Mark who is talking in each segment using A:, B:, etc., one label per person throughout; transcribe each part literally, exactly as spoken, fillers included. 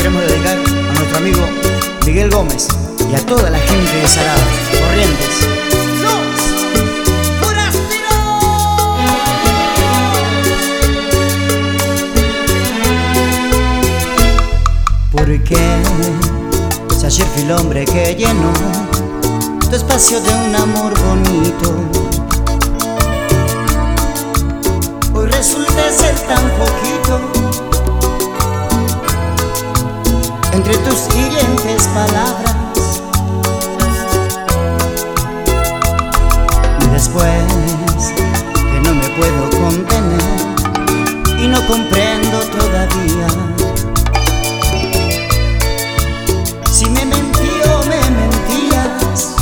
A: queremos dedicar a nuestro amigo Miguel Gómez y a toda la gente de Salada, Corrientes. ¡Los forasteros! Porque si ayer fui el hombre que llenó tu espacio de un amor bonito, hoy resulta ser tan poquito entre tus hirientes palabras. Y después que no me puedo contener y no comprendo todavía si me mentí o me mentías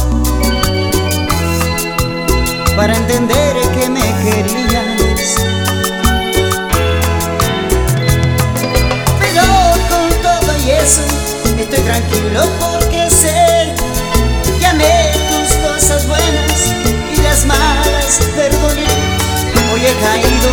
A: para entender que me querías. Pero con todo y eso estoy tranquilo porque sé que amé tus cosas buenas y las malas perdoné. Hoy he caído,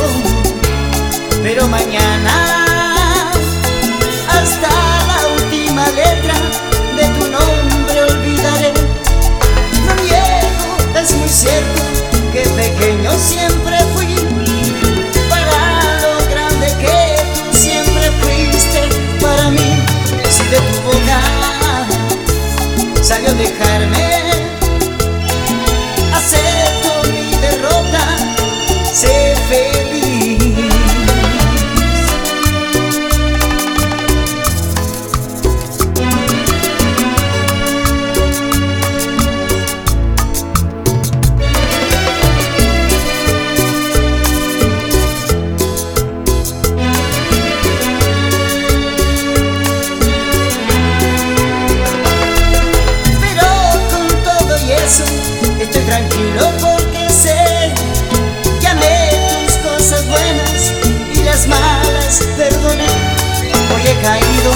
A: pero mañana hasta la última letra de tu nombre olvidaré. No niego, es muy cierto que pequeño siempre fui para lo grande que tú siempre fuiste para mí. Si de tu boca salió dejarme, acepto mi derrota, sé feliz. Estoy tranquilo porque sé que amé tus cosas buenas y las malas perdoné. Hoy he caído,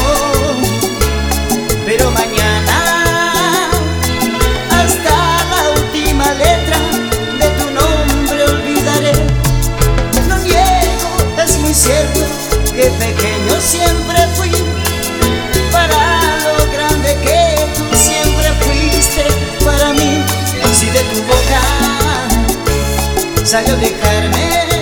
A: pero mañana hasta la última letra de tu nombre olvidaré. No niego, es muy cierto que pequeño siempre fui para lo grande que tú siempre fuiste para mí. Si de tu boca salió dejarme,